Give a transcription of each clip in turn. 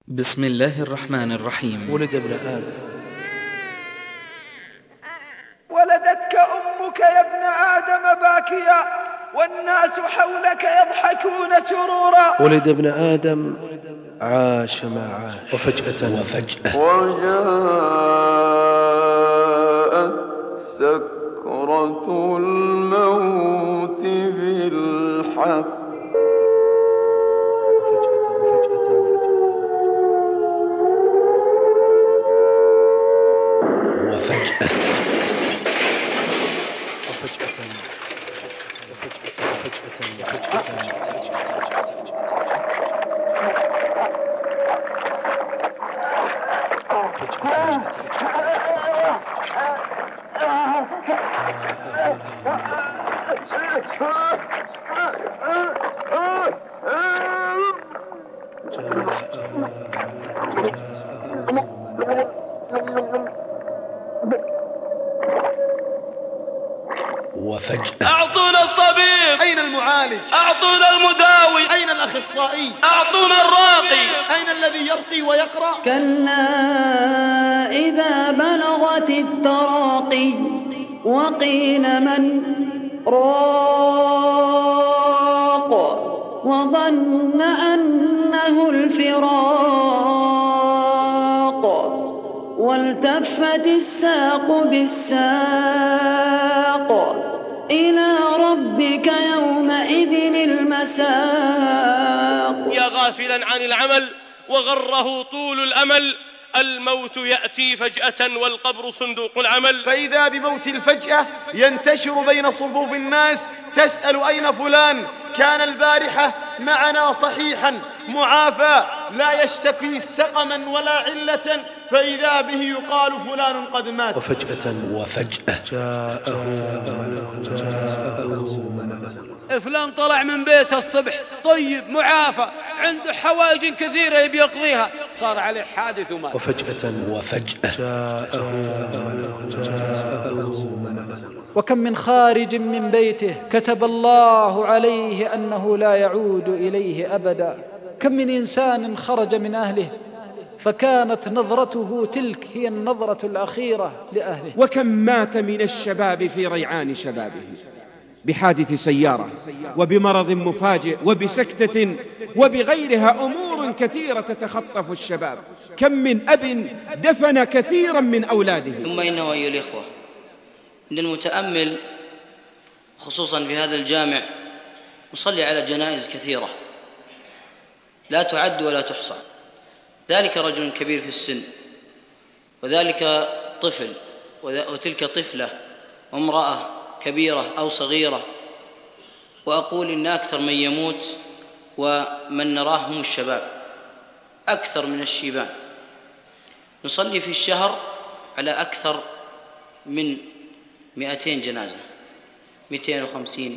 بسم الله الرحمن الرحيم. ولد ابن آدم. ولدتك أمك يا ابن آدم باكيا والناس حولك يضحكون سرورا. ولد ابن آدم عاش ما عاش وفجأة وجاءت سكرة الموت بالحق أعطونا الطبيب، أين المعالج؟ أعطونا المداوي، أين الأخصائي؟ أعطونا الراقي، أين الذي يرقي ويقرأ؟ كلا إذا بلغت التراقي وقيل من راق وظن أنه الفراق والتفت الساق بالساق إلى ربك يومئذ المساق. يا غافلا عن العمل وغره طول الأمل، الموت يأتي فجأة والقبر صندوق العمل. فإذا بموت الفجأة ينتشر بين صفوف الناس، تسأل أين فلان؟ كان البارحة معنا صحيحا معافى لا يشتكي سقما ولا علة، فإذا به يقال فلان قد مات. وفجأة جاءه فلان طلع من بيته الصبح طيب معافى، عنده حوائج كثيرة يبي يقضيها، صار عليه حادث ومات. وفجأة جاءه وكم من خارج من بيته كتب الله عليه أنه لا يعود إليه أبدا. كم من إنسان خرج من أهله فكانت نظرته تلك هي النظرة الأخيرة لأهله. وكم مات من الشباب في ريعان شبابه بحادث سيارة وبمرض مفاجئ وبسكتة وبغيرها أمور كثيرة تتخطف الشباب. كم من أب دفن كثيرا من أولاده. ثم إنه أيها الإخوة إن المتأمل خصوصا في هذا الجامع يصلي على جنائز كثيرة لا تعد ولا تحصى، ذلك رجل كبير في السن، وذلك طفل، وتلك طفلة، وامرأة كبيرة أو صغيرة. وأقول إن أكثر من يموت ومن نراه هم الشباب أكثر من الشيبان. نصلي في الشهر على أكثر من 200 جنازة، 250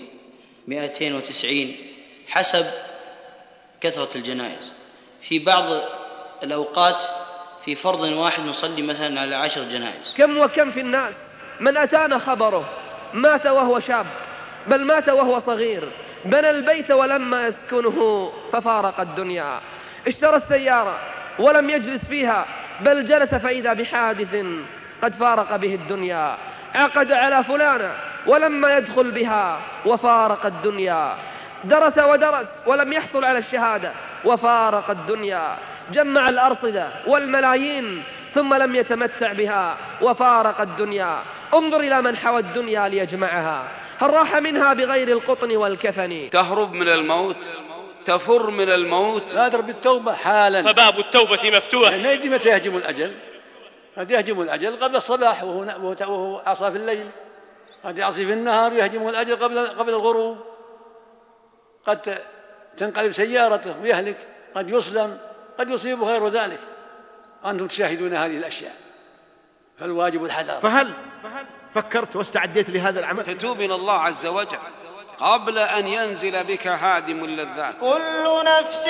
290 حسب كثرة الجنائز. في بعض الأوقات في فرض واحد نصلي مثلا على 10 جنائز. كم وكم في الناس من أتانا خبره مات وهو شاب، بل مات وهو صغير، بنى البيت ولما يسكنه ففارق الدنيا، اشترى السيارة ولم يجلس فيها بل جلس فإذا بحادث قد فارق به الدنيا، عقد على فلانة ولما يدخل بها وفارق الدنيا، درس ودرس ولم يحصل على الشهادة وفارق الدنيا، جمع الأرصدة والملايين ثم لم يتمتع بها وفارق الدنيا. انظر إلى من حوى الدنيا ليجمعها، هل راح منها بغير القطن والكفن؟ تهرب من الموت، تفر من الموت، بادر بالتوبة حالا، فباب التوبة مفتوح. ما يدري متى يهجم الأجل، قد يهجم الأجل قبل الصباح وهو عصى في الليل، قد يعصي في النهار ويهجم الأجل قبل الغروب، قد تنقلب سيارته ويهلك، قد يصدم، قد يصيب غير ذلك. أنتم تشاهدون هذه الأشياء، فالواجب الحذر. فهل فكرت واستعديت لهذا العمل؟ تتوب إلى الله عز وجل قبل أن ينزل بك هادم اللذات. كل نفس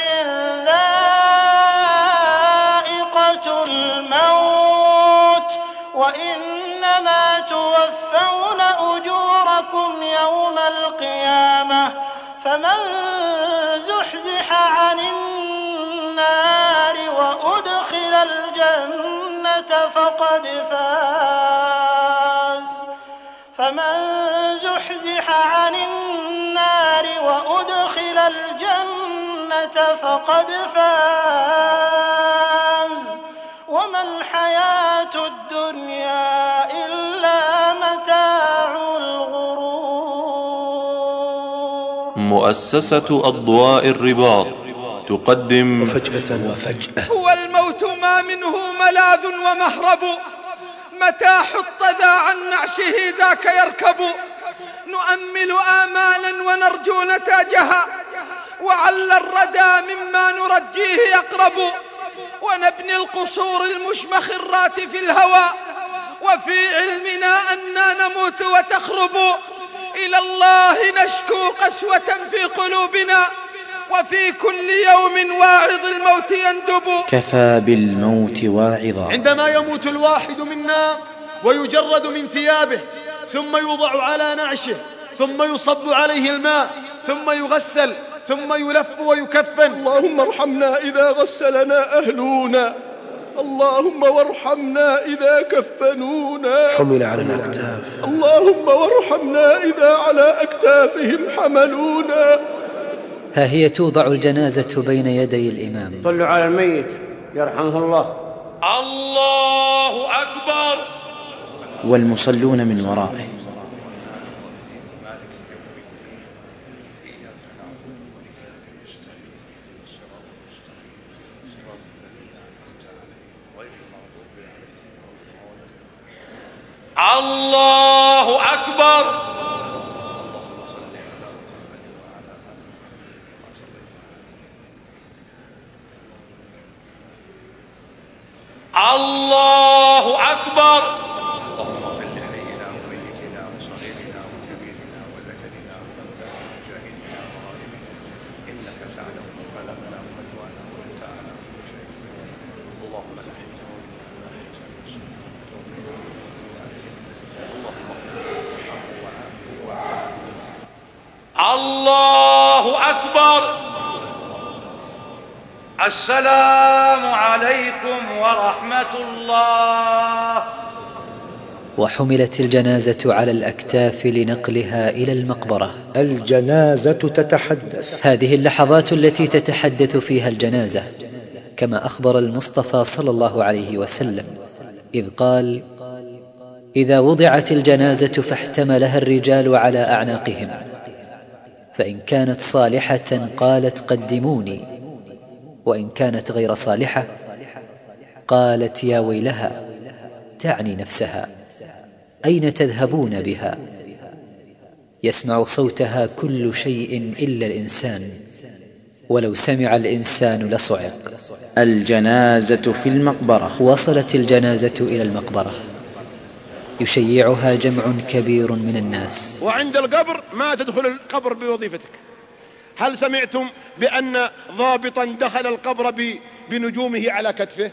ذائقة الموت وإنما توفون أجوركم يوم القيامة، فمن زحزح عن النار وأدخل الجنة فقد فاز فمن زحزح عن النار وأدخل الجنة فقد فاز وما الحياة الدنيا إلا متاع الغرور. مؤسسة أضواء الرباط تقدم وفجأة هو الموت ما منه ملاذ ومهرب، متى حط ذا عن نعشه ذاك يركب. نؤمل آمالا ونرجو نتاجها، وعل الردى مما نرجيه يقرب. ونبني القصور المشمخرات في الهوى، وفي علمنا أننا نموت وتخرب. إلى الله نشكو قسوة في قلوبنا، وفي كل يوم واعظ الموت يندب. كفى بالموت واعظا. عندما يموت الواحد منا ويجرد من ثيابه، ثم يوضع على نعشه، ثم يصب عليه الماء، ثم يغسل، ثم يلف ويكفن. اللهم ارحمنا إذا غسلنا أهلنا، اللهم وارحمنا إذا كفنونا. حمل على الأكتاف. اللهم وارحمنا إذا على أكتافهم حملونا. ها هي توضع الجنازة بين يدي الإمام. صلوا على الميت يرحمه الله. الله أكبر. والمصلون من ورائه. الله أكبر. الله أكبر. اللهم اغفر لحينا وميتنا وصغيرنا وكبيرنا وذكرنا وأنثانا وجاهلنا وغائبنا، إنك تعلم مقالنا وفتوانا وأنت أعلم كل شيء. اللهم لا حجة ولا حجة الله أكبر. السلام عليكم ورحمة الله. وحملت الجنازة على الأكتاف لنقلها إلى المقبرة. الجنازة تتحدث. هذه اللحظات التي تتحدث فيها الجنازة، كما أخبر المصطفى صلى الله عليه وسلم إذ قال: إذا وضعت الجنازة فاحتملها الرجال على أعناقهم، فإن كانت صالحة قالت قدموني، وإن كانت غير صالحة قالت يا ويلها، تعني نفسها، أين تذهبون بها؟ يسمع صوتها كل شيء إلا الإنسان، ولو سمع الإنسان لصعق. الجنازة في المقبرة. وصلت الجنازة إلى المقبرة، يشيعها جمع كبير من الناس. وعند القبر ما تدخل القبر بوظيفتك. هل سمعتم بأن ضابطا دخل القبر بنجومه على كتفه،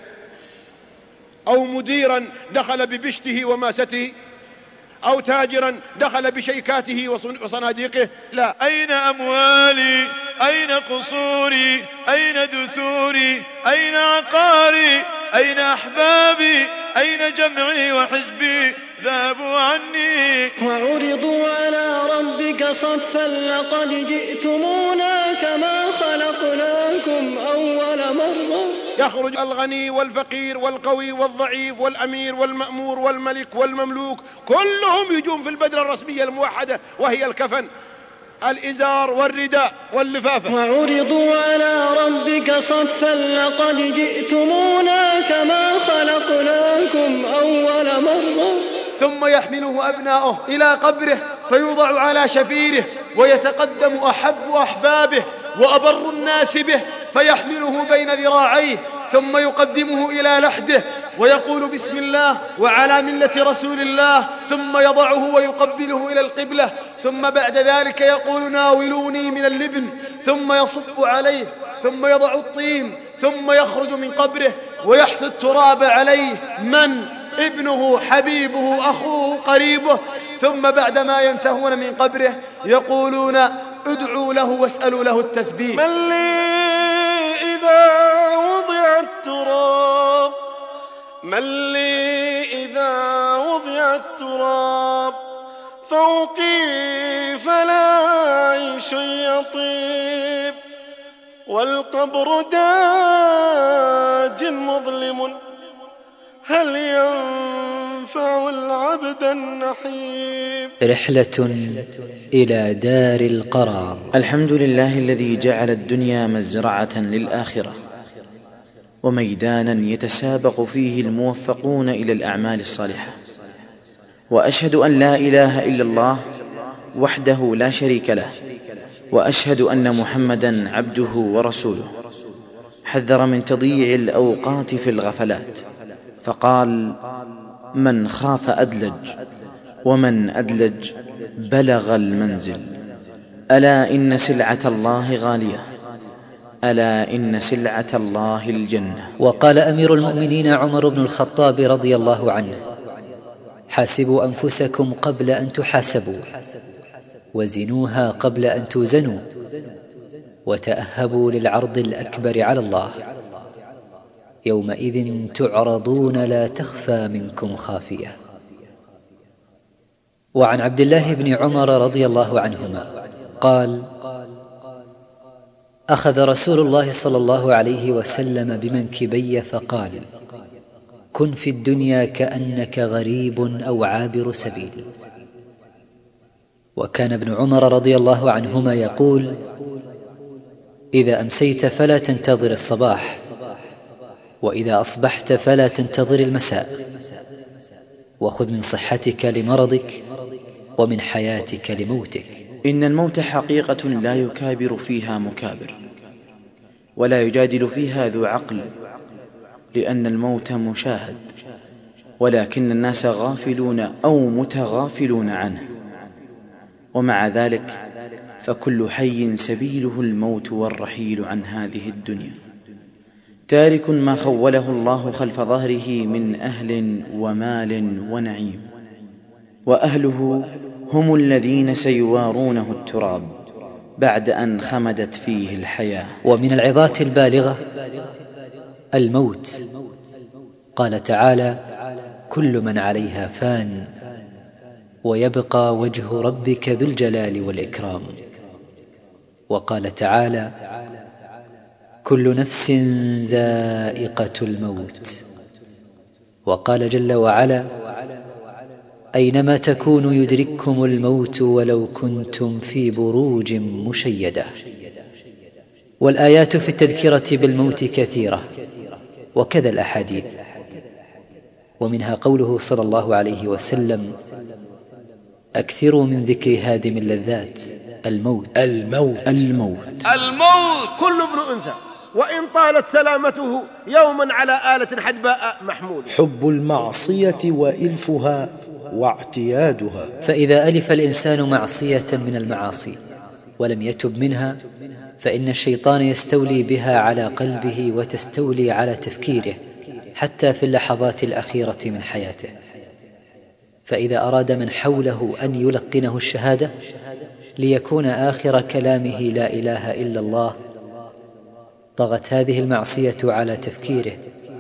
أو مديرا دخل ببشته وماسته، أو تاجرا دخل بشيكاته وصناديقه؟ لا. أين أموالي؟ أين قصوري؟ أين دثوري؟ أين عقاري؟ أين أحبابي؟ أين جمعي وحزبي؟ ذهبوا عني. وعرضوا على ربك صفا لقد جئتمونا كما خلقناكم أول مرة. يخرج الغني والفقير والقوي والضعيف والأمير والمأمور والملك والمملوك، كلهم يجون في البدلة الرسمية الموحدة وهي الكفن، الإزار والرداء واللفافة. وعرضوا على ربك صفا لقد جئتمونا كما خلقناكم أول مرة. ثم يحمله أبناؤه إلى قبره فيوضع على شفيره، ويتقدم أحب أحبابه وأبر الناس به فيحمله بين ذراعيه، ثم يقدمه إلى لحده ويقول بسم الله وعلى ملة رسول الله، ثم يضعه ويقبله إلى القبلة، ثم بعد ذلك يقول ناولوني من اللبن، ثم يصب عليه، ثم يضع الطين، ثم يخرج من قبره ويحث التراب عليه. من؟ ابنه، حبيبه، أخوه، قريبه. ثم بعدما ينتهون من قبره يقولون ادعوا له واسألوا له التثبيت. من لي إذا وضع التراب من لي إذا وضع التراب فوقي فلا عيش يطيب والقبر داج مظلم هل ينفع العبد النحيب. رحلة إلى دار القرار. الحمد لله الذي جعل الدنيا مزرعة للآخرة وميدانا يتسابق فيه الموفقون إلى الأعمال الصالحة، وأشهد أن لا إله إلا الله وحده لا شريك له، وأشهد أن محمدا عبده ورسوله. حذر من تضييع الأوقات في الغفلات فقال: من خاف أدلج ومن أدلج بلغ المنزل. ألا إن سلعة الله غالية، ألا إن سلعة الله الجنة. وقال أمير المؤمنين عمر بن الخطاب رضي الله عنه: حاسبوا أنفسكم قبل أن تحاسبوا، وزنوها قبل أن توزنوا، وتأهبوا للعرض الأكبر على الله. يومئذ تعرضون لا تخفى منكم خافية. وعن عبد الله بن عمر رضي الله عنهما قال: أخذ رسول الله صلى الله عليه وسلم بمنكبي فقال: كن في الدنيا كأنك غريب أو عابر سبيل. وكان ابن عمر رضي الله عنهما يقول: إذا أمسيت فلا تنتظر الصباح، وإذا أصبحت فلا تنتظر المساء، وخذ من صحتك لمرضك ومن حياتك لموتك. إن الموت حقيقة لا يكابر فيها مكابر، ولا يجادل فيها ذو عقل، لأن الموت مشاهد، ولكن الناس غافلون أو متغافلون عنه. ومع ذلك فكل حي سبيله الموت والرحيل عن هذه الدنيا، تارك ما خوله الله خلف ظهره من أهل ومال ونعيم، وأهله هم الذين سيوارونه التراب بعد أن خمدت فيه الحياة. ومن العظات البالغة الموت. قال تعالى: كل من عليها فان ويبقى وجه ربك ذو الجلال والإكرام. وقال تعالى: كل نفس ذائقة الموت. وقال جل وعلا: أينما تكونوا يدرككم الموت ولو كنتم في بروج مشيدة. والآيات في التذكرة بالموت كثيرة، وكذا الأحاديث، ومنها قوله صلى الله عليه وسلم: أكثروا من ذكر هادم اللذات الموت. الموت الموت كل ابن أنثى وإن طالت سلامته يوما على آلة حدباء محمول. حب المعصية وإلفها واعتيادها. فإذا ألف الإنسان معصية من المعاصي ولم يتب منها، فإن الشيطان يستولي بها على قلبه وتستولي على تفكيره حتى في اللحظات الأخيرة من حياته. فإذا أراد من حوله أن يلقنه الشهادة ليكون آخر كلامه لا إله إلا الله، طغت هذه المعصية على تفكيره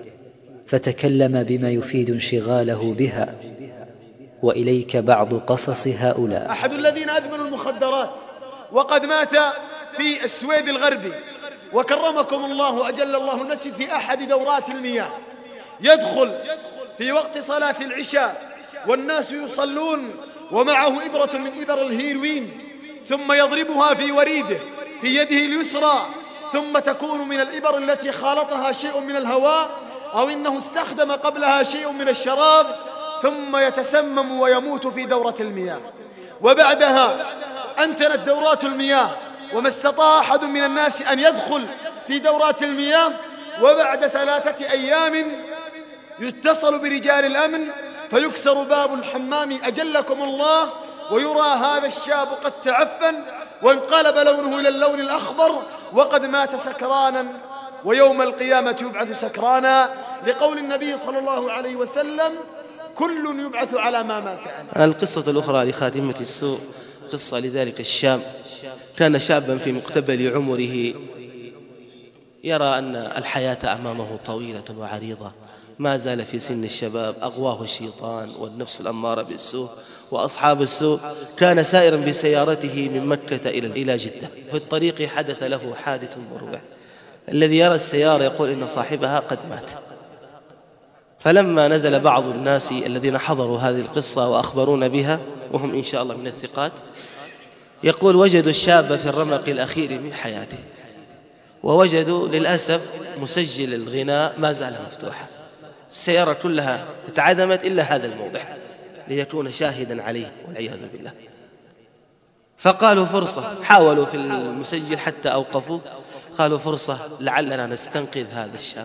فتكلم بما يفيد انشغاله بها. وإليك بعض قصص هؤلاء. أحد الذين أدمنوا المخدرات وقد مات في السويد الغربي، وكرمكم الله وأجل الله المسجد في أحد دورات المياه، يدخل في وقت صلاة العشاء والناس يصلون ومعه إبرة من إبر الهيروين، ثم يضربها في وريده في يده اليسرى، ثم تكون من الإبر التي خالطها شيء من الهواء أو إنه استخدم قبلها شيء من الشراب، ثم يتسمم ويموت في دورة المياه. وبعدها أنتنت دورات المياه وما استطاع أحد من الناس أن يدخل في دورات المياه، وبعد 3 أيام يتصل برجال الأمن فيكسر باب الحمام أجلكم الله، ويرى هذا الشاب قد تعفن وانقلب لونه إلى اللون الأخضر وقد مات سكرانا، ويوم القيامة يبعث سكرانا، لقول النبي صلى الله عليه وسلم: كل يبعث على ما مات عنه. القصة الأخرى لخاتمة السوء قصة لذلك الشاب. كان شابا في مقتبل عمره يرى أن الحياة أمامه طويلة وعريضة، ما زال في سن الشباب، أغواه الشيطان والنفس الأمارة بالسوء وأصحاب السوء. كان سائرا بسيارته من مكة إلى جدة، في الطريق حدث له حادث مروع. الذي يرى السيارة يقول إن صاحبها قد مات. فلما نزل بعض الناس الذين حضروا هذه القصة وأخبرونا بها، وهم إن شاء الله من الثقات، يقول وجدوا الشاب في الرمق الأخير من حياته، ووجدوا للأسف مسجل الغناء ما زال مفتوحا. السيارة كلها اتعدمت إلا هذا الموضع ليكون شاهدا عليه والعياذ بالله. فقالوا فرصة، حاولوا في المسجل حتى أوقفوا، قالوا فرصة لعلنا نستنقذ هذا الشاب.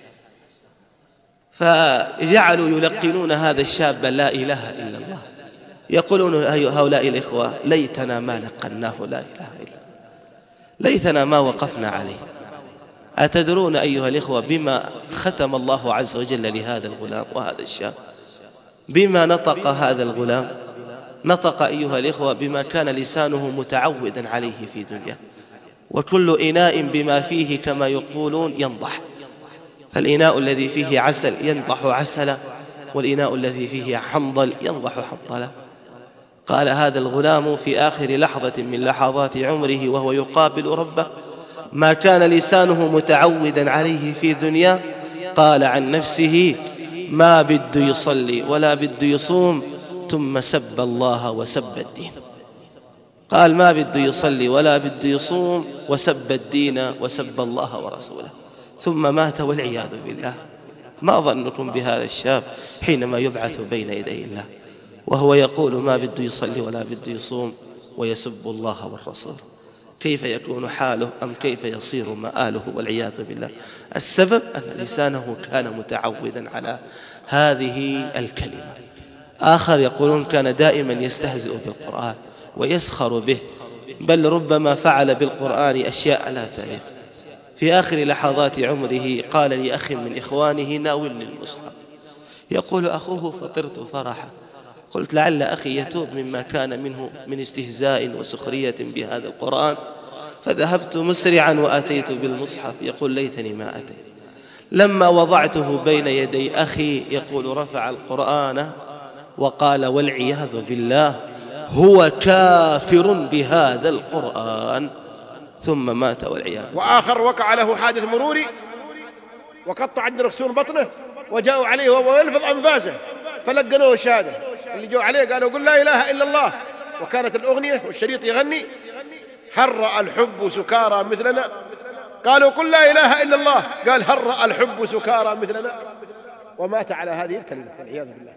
فجعلوا يلقنون هذا الشاب لا إله إلا الله. يقولون هؤلاء الإخوة ليتنا ما لقناه لا إله إلا الله، ليتنا ما وقفنا عليه. أتدرون أيها الإخوة بما ختم الله عز وجل لهذا الغلام وهذا الشاب؟ بما نطق هذا الغلام؟ نطق أيها الإخوة بما كان لسانه متعودا عليه في دنيا. وكل إناء بما فيه كما يقولون ينضح، فالإناء الذي فيه عسل ينضح عسلا، والإناء الذي فيه حنظل ينضح حنظلا. قال هذا الغلام في آخر لحظة من لحظات عمره وهو يقابل ربه ما كان لسانه متعودا عليه في دنيا، قال عن نفسه ما بده يصلي ولا بده يصوم، ثم سب الله وسب الدين. قال ما بده يصلي ولا بده يصوم وسب الدين وسب الله ورسوله، ثم مات والعياذ بالله. ما ظنكم بهذا الشاب حينما يبعث بين يدي الله وهو يقول ما بده يصلي ولا بده يصوم ويسب الله والرسول؟ كيف يكون حاله أم كيف يصير مآله والعياذ بالله؟ السبب أن لسانه كان متعودا على هذه الكلمة. آخر يقولون كان دائما يستهزئ بالقرآن ويسخر به، بل ربما فعل بالقرآن أشياء لا تعرف. في آخر لحظات عمره قال لأخ من إخوانه ناولني المصحف، يقول أخوه فطرت فرحا، قلت لعل أخي يتوب مما كان منه من استهزاء وسخرية بهذا القرآن، فذهبت مسرعا وأتيت بالمصحف. يقول ليتني ما أتيت. لما وضعته بين يدي أخي يقول رفع القرآن وقال والعياذ بالله هو كافر بهذا القرآن، ثم مات والعياذ. وآخر وقع له حادث مروري وقطع عند ركسون بطنه، وجاءوا عليه وهو يلفظ أنفاسه فلقنوه الشهادة. اللي جاءوا عليه قالوا قل لا إله إلا الله، وكانت الأغنية والشريط يغني هرأ الحب سكارى مثلنا. قالوا قل لا إله إلا الله، قال هرأ الحب سكارى مثلنا، ومات على هذه الكلمة والعياذ بالله.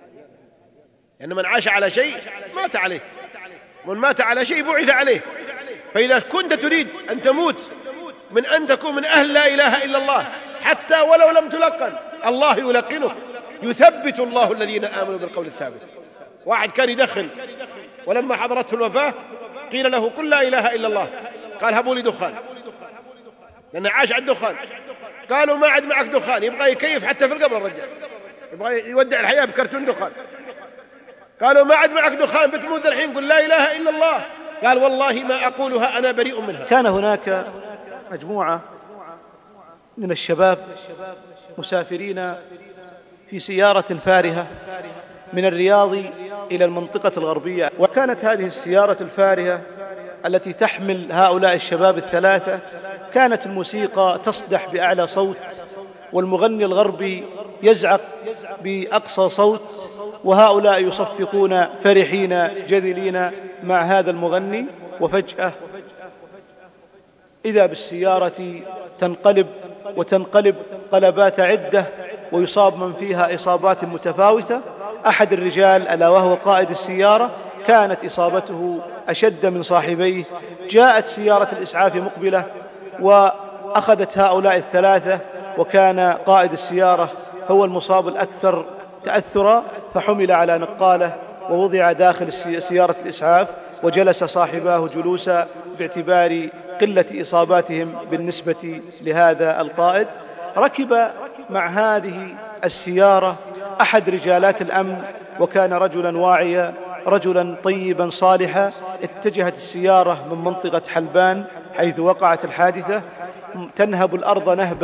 يعني من عاش على شيء مات عليه، ومن مات على شيء بعث عليه. فإذا كنت تريد أن تموت من أن تكون من أهل لا إله إلا الله حتى ولو لم تلقن، الله يلقنه، يثبت الله الذين آمنوا بالقول الثابت. واحد كان يدخن ولما حضرته الوفاة قيل له قل لا إله إلا الله، قال هبوا لي دخان، لأنه عاش على الدخان. قالوا ما عاد معك دخان، يبغى يكيف حتى في القبر الرجال، يبغى يودع الحياة بكرتون دخان. قالوا ما عاد معك دخان بتموت الحين قل لا إله إلا الله، قال والله ما أقولها أنا بريء منها. كان هناك مجموعة من الشباب مسافرين في سيارة فارهة من الرياض إلى المنطقة الغربية، وكانت هذه السيارة الفارهة التي تحمل هؤلاء الشباب الثلاثة كانت الموسيقى تصدح بأعلى صوت، والمغني الغربي يزعق بأقصى صوت، وهؤلاء يصفقون فرحين جذلين مع هذا المغني. وفجأة إذا بالسيارة تنقلب وتنقلب قلبات عدة، ويصاب من فيها إصابات متفاوتة. أحد الرجال ألا وهو قائد السيارة كانت إصابته أشد من صاحبيه. جاءت سيارة الإسعاف مقبلة وأخذت هؤلاء الثلاثة، وكان قائد السيارة هو المصاب الأكثر تأثرا، فحمل على نقالة ووضع داخل سيارة الإسعاف، وجلس صاحباه جلوسا باعتبار قلة إصاباتهم بالنسبة لهذا القائد. ركب مع هذه السيارة أحد رجالات الأمن، وكان رجلا واعيا رجلا طيبا صالحا. اتجهت السيارة من منطقة حلبان حيث وقعت الحادثة، تنهب الأرض نهبا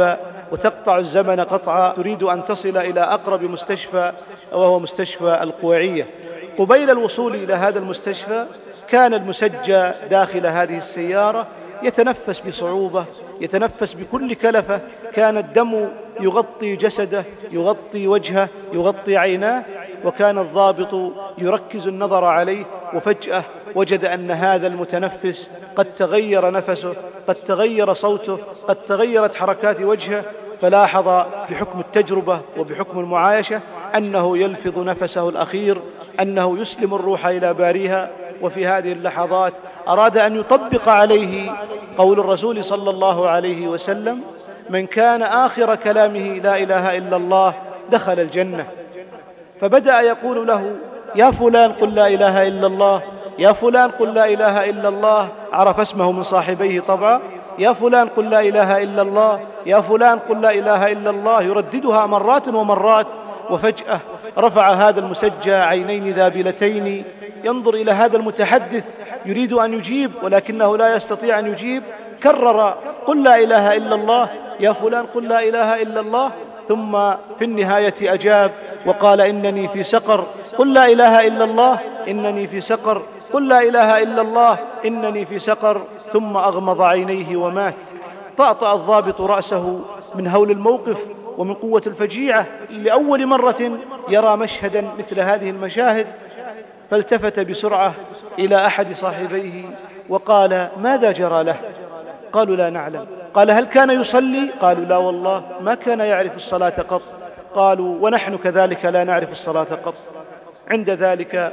وتقطع الزمن قطعا، تريد أن تصل إلى أقرب مستشفى وهو مستشفى القويعية. قبيل الوصول إلى هذا المستشفى كان المسجى داخل هذه السيارة يتنفس بصعوبة، يتنفس بكل كلفة، كان الدم يغطي جسده، يغطي وجهه، يغطي عيناه، وكان الضابط يركز النظر عليه، وفجأة وجد أن هذا المتنفس قد تغير نفسه، قد تغير صوته، قد تغيرت حركات وجهه، فلاحظ بحكم التجربة وبحكم المعايشة أنه يلفظ نفسه الأخير، أنه يسلم الروح إلى باريها. وفي هذه اللحظات أراد أن يطبق عليه قول الرسول صلى الله عليه وسلم: من كان آخر كلامه لا إله إلا الله دخل الجنة. فبدأ يقول له: يا فلان قل لا إله إلا الله، يا فلان قل لا إله إلا الله. عرف اسمه من صاحبيه طبعا. يا فلان قل لا إله إلا الله، يا فلان قل لا إله إلا الله، يرددها مرات ومرات. وفجأة رفع هذا المسجى عينين ذابلتين ينظر إلى هذا المتحدث يريد أن يجيب ولكنه لا يستطيع أن يجيب. كرر: قل لا إله إلا الله، يا فلان قل لا إله إلا الله. ثم في النهاية أجاب وقال: إنني في سقر، قل لا إله إلا الله، إنني في سقر، قل لا إله إلا الله، إنني في سقر. ثم أغمض عينيه ومات. طأطأ الضابط رأسه من هول الموقف ومن قوة الفجيعة، لأول مرة يرى مشهدا مثل هذه المشاهد، فالتفت بسرعة إلى أحد صاحبيه وقال: ماذا جرى له؟ قالوا: لا نعلم. قال: هل كان يصلي؟ قالوا: لا والله ما كان يعرف الصلاة قط. قالوا: ونحن كذلك لا نعرف الصلاة قط. عند ذلك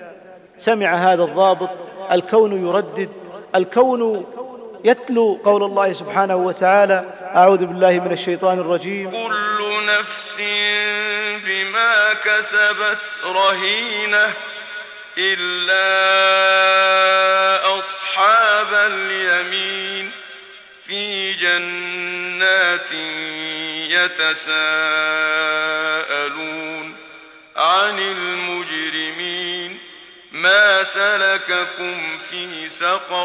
سمع هذا الضابط الكون يردد، الكون يتلو قول الله سبحانه وتعالى: أعوذ بالله من الشيطان الرجيم: كل نفس بما كسبت رهينة إلا أصحاب اليمين في جنات يتساءلون عن المجرمين ما سلككم في سقر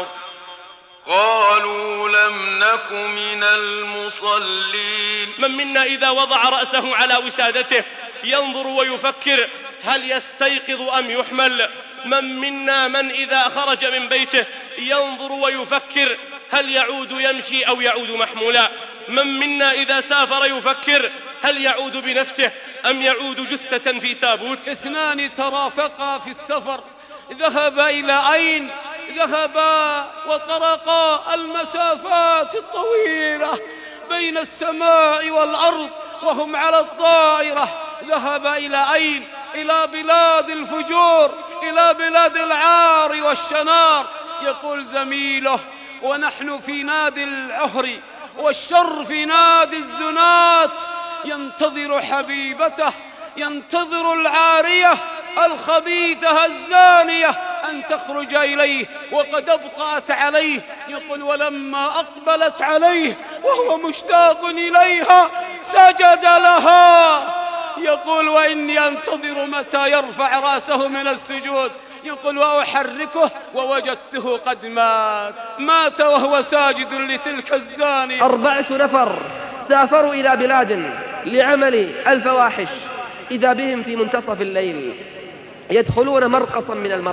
قالوا لم نك من المصلين. من منا إذا وضع رأسه على وسادته ينظر ويفكر هل يستيقظ أم يحمل؟ من منا من إذا خرج من بيته ينظر ويفكر هل يعود يمشي أو يعود محمولا؟ من منا إذا سافر يفكر هل يعود بنفسه أم يعود جثة في تابوت؟ اثنان ترافقا في السفر ذهبا إلى أين؟ ذهبا وطرقا المسافات الطويلة بين السماء والأرض وهم على الطائرة. ذهبا إلى أين؟ إلى بلاد الفجور، إلى بلاد العار والشنار. يقول زميله: ونحن في نادي العهر والشر في نادي الزنات، ينتظر حبيبته، ينتظر العارية الخبيثة الزانية أن تخرج إليه وقد أبطأت عليه. يقول: ولما أقبلت عليه وهو مشتاق إليها سجد لها. يقول: وإني أنتظر متى يرفع رأسه من السجود. يقول: وأحركه ووجدته قد مات وهو ساجد لتلك الزانية. 4 نفر سافروا إلى بلاد لعمل الفواحش، إذا بهم في منتصف الليل يدخلون مرقصا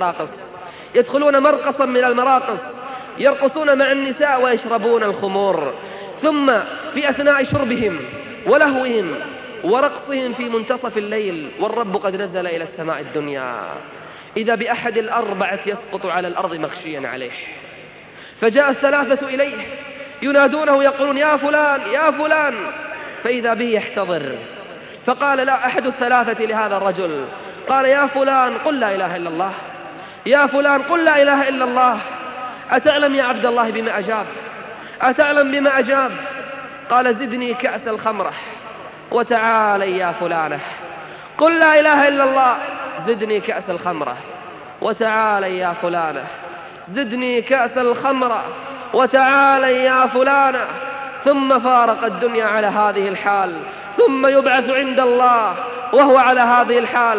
من المراقص، يرقصون مع النساء ويشربون الخمور. ثم في أثناء شربهم ولهوهم ورقصهم في منتصف الليل والرب قد نزل إلى السماء الدنيا، إذا بأحد 4 يسقط على الأرض مغشيا عليه. فجاء 3 إليه ينادونه يقولون: يا فلان يا فلان، فإذا به يحتضر. فقال لا أحد 3 لهذا الرجل، قال: يا فلان قل لا إله إلا الله، يا فلان قل لا إله إلا الله. أتعلم يا عبد الله بما أجاب؟ أتعلم بما أجاب؟ قال: زدني كأس الخمرة وتعالي يا فلانة. قل لا إله إلا الله، زدني كأس الخمرة وتعالي يا فلانة، زدني كأس الخمرة وتعالي يا فلانة. ثم فارق الدنيا على هذه الحال، ثم يبعث عند الله وهو على هذه الحال.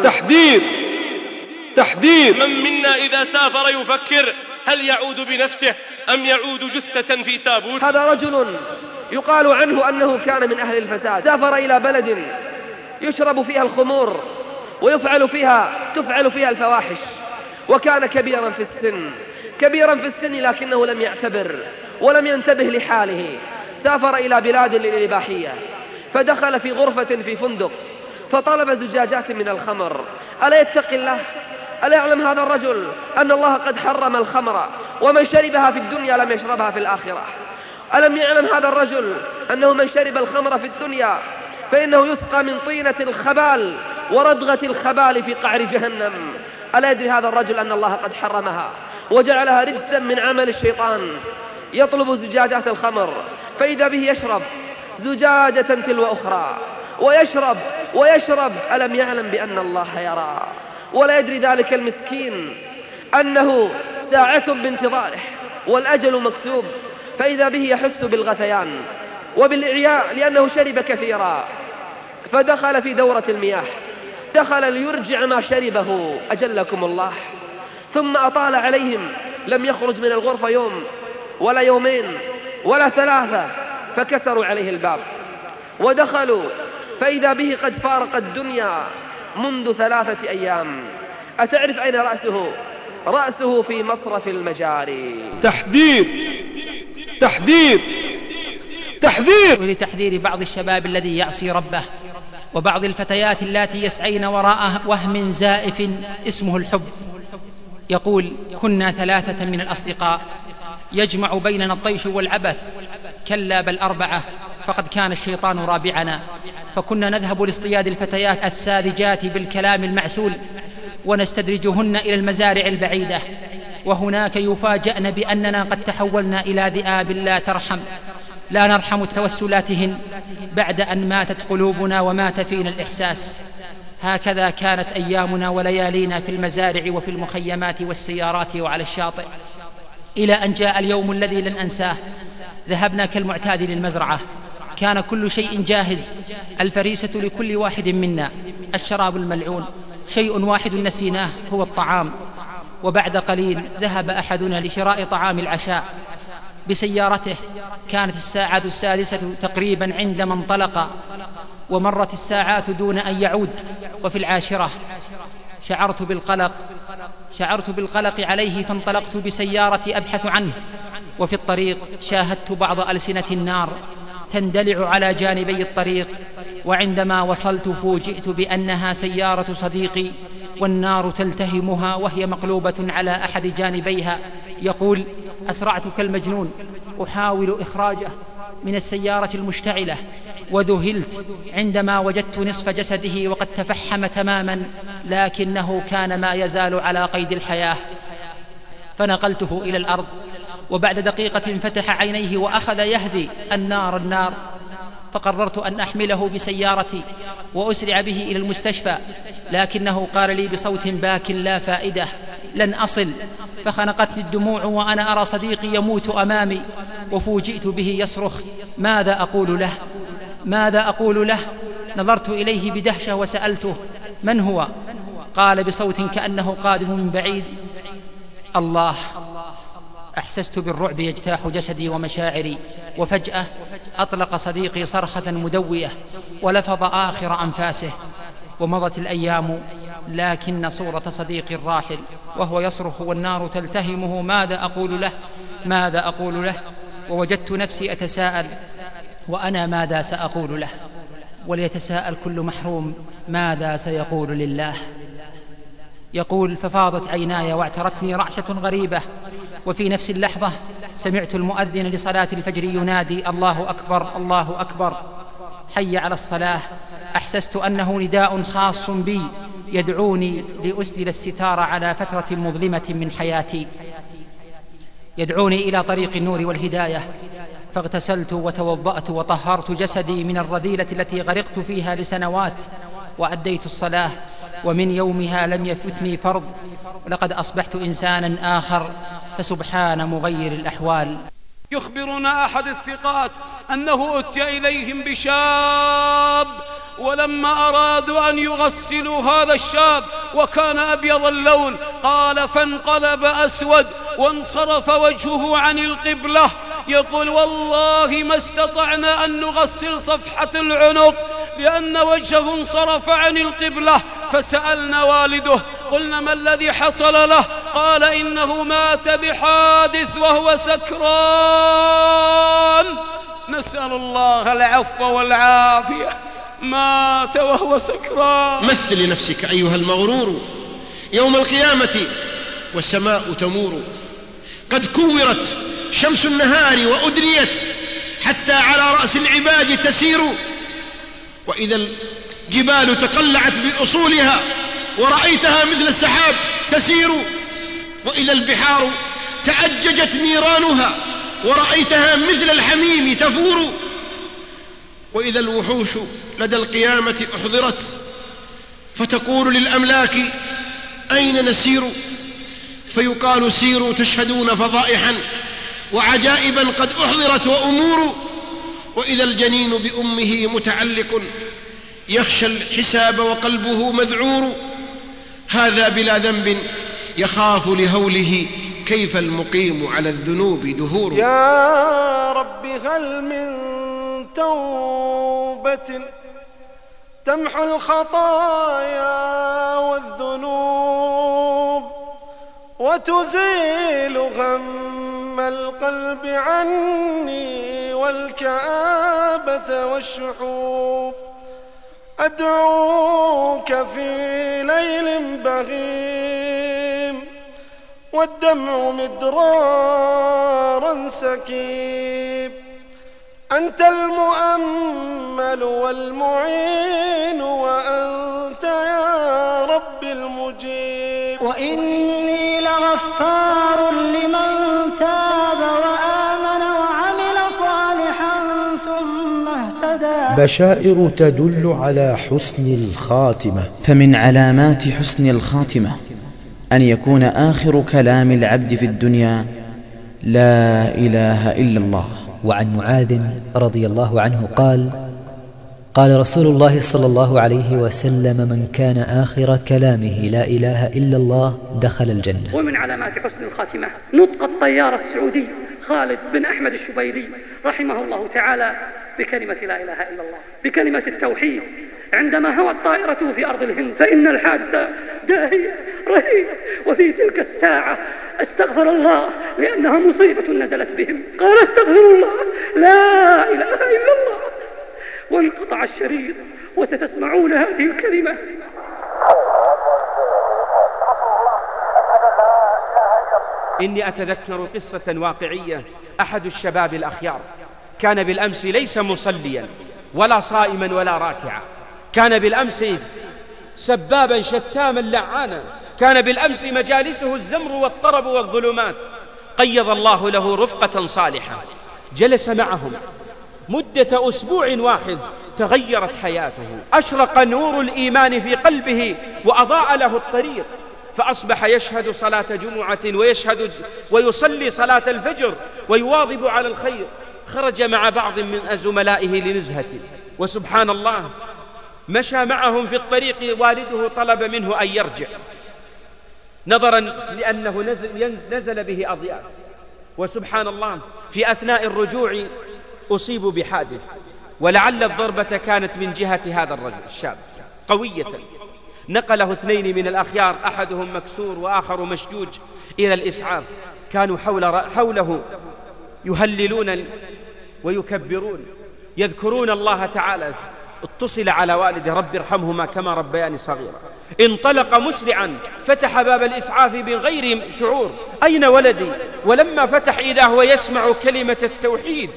تحذير. من منا إذا سافر يفكر هل يعود بنفسه أم يعود جثة في تابوت؟ هذا رجل يقال عنه أنه كان من أهل الفساد. سافر إلى بلد يشرب فيها الخمور وتفعل فيها الفواحش، وكان كبيرا في السن لكنه لم يعتبر ولم ينتبه لحاله. سافر إلى بلاد الإباحية فدخل في غرفة في فندق فطلب زجاجات من الخمر. ألا يتقي الله؟ ألا يعلم هذا الرجل أن الله قد حرم الخمر ومن شربها في الدنيا لم يشربها في الآخرة؟ ألم يعلم هذا الرجل أنه من شرب الخمر في الدنيا فإنه يسقى من طينة الخبال وردغة الخبال في قعر جهنم؟ ألا يدري هذا الرجل أن الله قد حرمها وجعلها رجسا من عمل الشيطان؟ يطلب زجاجات الخمر فإذا به يشرب زجاجة تلو أخرى ويشرب. ألم يعلم بأن الله يرى؟ ولا يدري ذلك المسكين أنه ساعة بانتظاره والأجل مكتوب، فإذا به يحس بالغثيان وبالإعياء لأنه شرب كثيرا. فدخل في دورة المياه، دخل ليرجع ما شربه أجلكم الله، ثم أطال عليهم، لم يخرج من الغرفة يوم ولا يومين ولا ثلاثة، فكسروا عليه الباب ودخلوا فإذا به قد فارق الدنيا منذ 3 أيام. أتعرف أين رأسه؟ رأسه في مصرف المجاري. تحذير تحذير تحذير. ولتحذير بعض الشباب الذي يعصي ربه وبعض الفتيات اللاتي يسعين وراء وهم زائف اسمه الحب. يقول: كنا 3 من الأصدقاء يجمع بيننا الطيش والعبث، كلا بل 4، فقد كان الشيطان رابعنا. فكنا نذهب لاصطياد الفتيات الساذجات بالكلام المعسول ونستدرجهن إلى المزارع البعيدة، وهناك يفاجأن بأننا قد تحولنا إلى ذئاب لا نرحم توسلاتهن بعد أن ماتت قلوبنا ومات فينا الإحساس. هكذا كانت أيامنا وليالينا في المزارع وفي المخيمات والسيارات وعلى الشاطئ، إلى أن جاء اليوم الذي لن أنساه. ذهبنا كالمعتاد للمزرعة، كان كل شيء جاهز، الفريسة لكل واحد منا، الشراب الملعون، شيء واحد نسيناه هو الطعام. وبعد قليل ذهب أحدنا لشراء طعام العشاء بسيارته، كانت الساعة 6 تقريبا عندما انطلق، ومرت الساعات دون أن يعود، وفي 10 شعرت بالقلق عليه، فانطلقت بسيارتي أبحث عنه. وفي الطريق شاهدت بعض ألسنة النار تندلع على جانبي الطريق، وعندما وصلت فوجئت بأنها سيارة صديقي والنار تلتهمها وهي مقلوبة على أحد جانبيها. يقول: أسرعت كالمجنون أحاول إخراجه من السيارة المشتعلة، وذهلت عندما وجدت نصف جسده وقد تفحم تماما، لكنه كان ما يزال على قيد الحياة. فنقلته إلى الأرض، وبعد دقيقة فتح عينيه وأخذ يهدي: النار. فقررت أن أحمله بسيارتي وأسرع به إلى المستشفى، لكنه قال لي بصوت باك: لا فائدة، لن أصل. فخنقتني الدموع وأنا أرى صديقي يموت أمامي، وفوجئت به يصرخ: ماذا أقول له؟ نظرت إليه بدهشة وسألته: من هو؟ قال بصوت كأنه قادم من بعيد: الله. أحسست بالرعب يجتاح جسدي ومشاعري، وفجأة أطلق صديقي صرخة مدوية ولفظ آخر أنفاسه. ومضت الأيام، لكن صورة صديقي الراحل وهو يصرخ والنار تلتهمه: ماذا أقول له؟ ووجدت نفسي أتساءل: وأنا ماذا سأقول له؟ وليتساءل كل محروم: ماذا سيقول لله؟ يقول: ففاضت عيناي واعترتني رعشة غريبة، وفي نفس اللحظة سمعت المؤذن لصلاة الفجر ينادي: الله أكبر، الله أكبر، حي على الصلاة. أحسست أنه نداء خاص بي يدعوني لأسدل الستار على فترة مظلمة من حياتي، يدعوني إلى طريق النور والهداية. فاغتسلت وتوضأت وطهرت جسدي من الرذيلة التي غرقت فيها لسنوات، وأديت الصلاة، ومن يومها لم يفتني فرض. لقد أصبحت إنسانا آخر، فسبحان مغير الأحوال. يخبرنا أحد الثقات أنه أتي إليهم بشاب، ولما أرادوا أن يغسلوا هذا الشاب وكان أبيض اللون، قال: فانقلب أسود وانصرف وجهه عن القبلة، يقول والله ما استطعنا أن نغسل صفحة العنق لأن وجهه انصرف عن القبلة. فسألنا والده قلنا ما الذي حصل له؟ قال إنه مات بحادث وهو سكران. نسأل الله العفو والعافية. مات وهو سكران. مثل لنفسك أيها المغرور يوم القيامة والسماء تمور، قد كورت شمس النهار وأدريت حتى على رأس العباد تسير، وإذا الجبال تقلعت بأصولها ورأيتها مثل السحاب تسير، وإذا البحار تأججت نيرانها ورأيتها مثل الحميم تفور، وإذا الوحوش لدى القيامة أحضرت فتقول للأملاك أين نسير؟ فيقال سيروا تشهدون فضائحا وعجائبا قد أحضرت وأمور، وإذا الجنين بأمه متعلق يخشى الحساب وقلبه مذعور، هذا بلا ذنب يخاف لهوله كيف المقيم على الذنوب دهور. يا رب هل من توبة تمحو الخطايا والذنوب وتزيل غم القلب عني والكآبة والشحوب. أدعوك في ليل بغيم والدمع مدرارا سكيب، أنت المؤمل والمعين وأنت يا رب المجيب. وإني لغفار لمن تاب وآمن وعمل صالحا ثم اهتدى. بشائر تدل على حسن الخاتمة. فمن علامات حسن الخاتمة أن يكون آخر كلام العبد في الدنيا لا إله إلا الله. وعن معاذ رضي الله عنه قال: قال رسول الله صلى الله عليه وسلم: من كان آخر كلامه لا إله إلا الله دخل الجنة. ومن علامات حسن الخاتمة نطق الطيار السعودي خالد بن أحمد الشبيلي رحمه الله تعالى بكلمة لا إله إلا الله، بكلمة التوحيد، عندما هوت طائرته في أرض الهند، فإن الحادثة داهية رهيبة، وفي تلك الساعة استغفر الله لأنها مصيبة نزلت بهم، قال استغفر الله لا إله إلا الله، وانقطع الشريط. وستسمعون هذه الكلمة. إني أتذكر قصة واقعية. أحد الشباب الأخيار كان بالأمس ليس مصليا ولا صائما ولا راكعا، كان بالأمس سبابا شتاما لعانا، كان بالأمس مجالسه الزمر والطرب والظلمات. قيض الله له رفقة صالحة، جلس معهم مدة أسبوع واحد، تغيرت حياته، أشرق نور الإيمان في قلبه وأضاء له الطريق، فأصبح يشهد صلاة جمعة ويصلي صلاة الفجر ويواظب على الخير. خرج مع بعض من زملائه لنزهة، وسبحان الله مشى معهم في الطريق، والده طلب منه أن يرجع نظرا لأنه نزل به أضياف، وسبحان الله في أثناء الرجوع أصيبوا بحادث، ولعل الضربة كانت من جهة هذا الرجل الشاب قوية. نقله اثنين من الأخيار، أحدهم مكسور وآخر مشجوج، إلى الإسعاف. كانوا حوله يهللون ويكبرون، يذكرون الله تعالى. اتصل على والده: رب ارحمهما كما ربياني صغيرا. انطلق مسرعا، فتح باب الإسعاف من غير شعور: أين ولدي؟ ولما فتح إذا هو يسمع كلمة التوحيد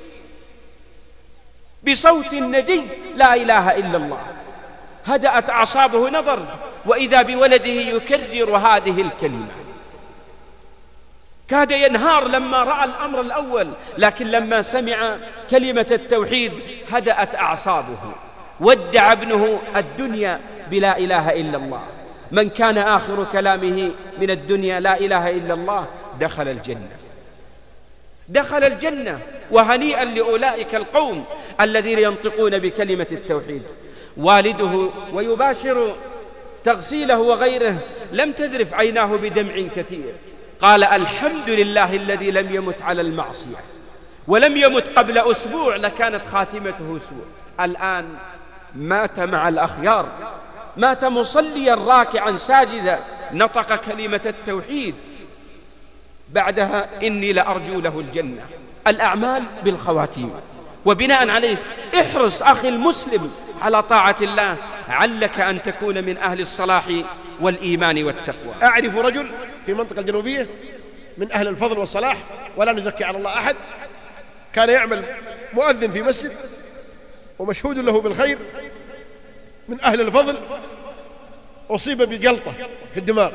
بصوت ندي: لا إله إلا الله. هدأت أعصابه، نظر وإذا بولده يكرر هذه الكلمة. كاد ينهار لما رأى الأمر الأول، لكن لما سمع كلمة التوحيد هدأت أعصابه. ودع ابنه الدنيا بلا إله إلا الله. من كان آخر كلامه من الدنيا لا إله إلا الله دخل الجنة، دخل الجنة. وهنيئا لأولئك القوم الذين ينطقون بكلمة التوحيد. والده ويباشر تغسيله وغيره لم تذرف عيناه بدمع كثير، قال: الحمد لله الذي لم يمت على المعصية، ولم يمت قبل أسبوع لكانت خاتمته سوء. الآن مات مع الأخيار، مات مصليا راكعا ساجدا، نطق كلمة التوحيد، بعدها إني لأرجو له الجنة. الأعمال بالخواتيم. وبناء عليه احرص أخي المسلم على طاعة الله، علك أن تكون من أهل الصلاح والإيمان والتقوى. أعرف رجل في منطقة الجنوبية من أهل الفضل والصلاح، ولا نزكي على الله أحد، كان يعمل مؤذن في مسجد ومشهود له بالخير من أهل الفضل، أصيب بجلطة في الدماغ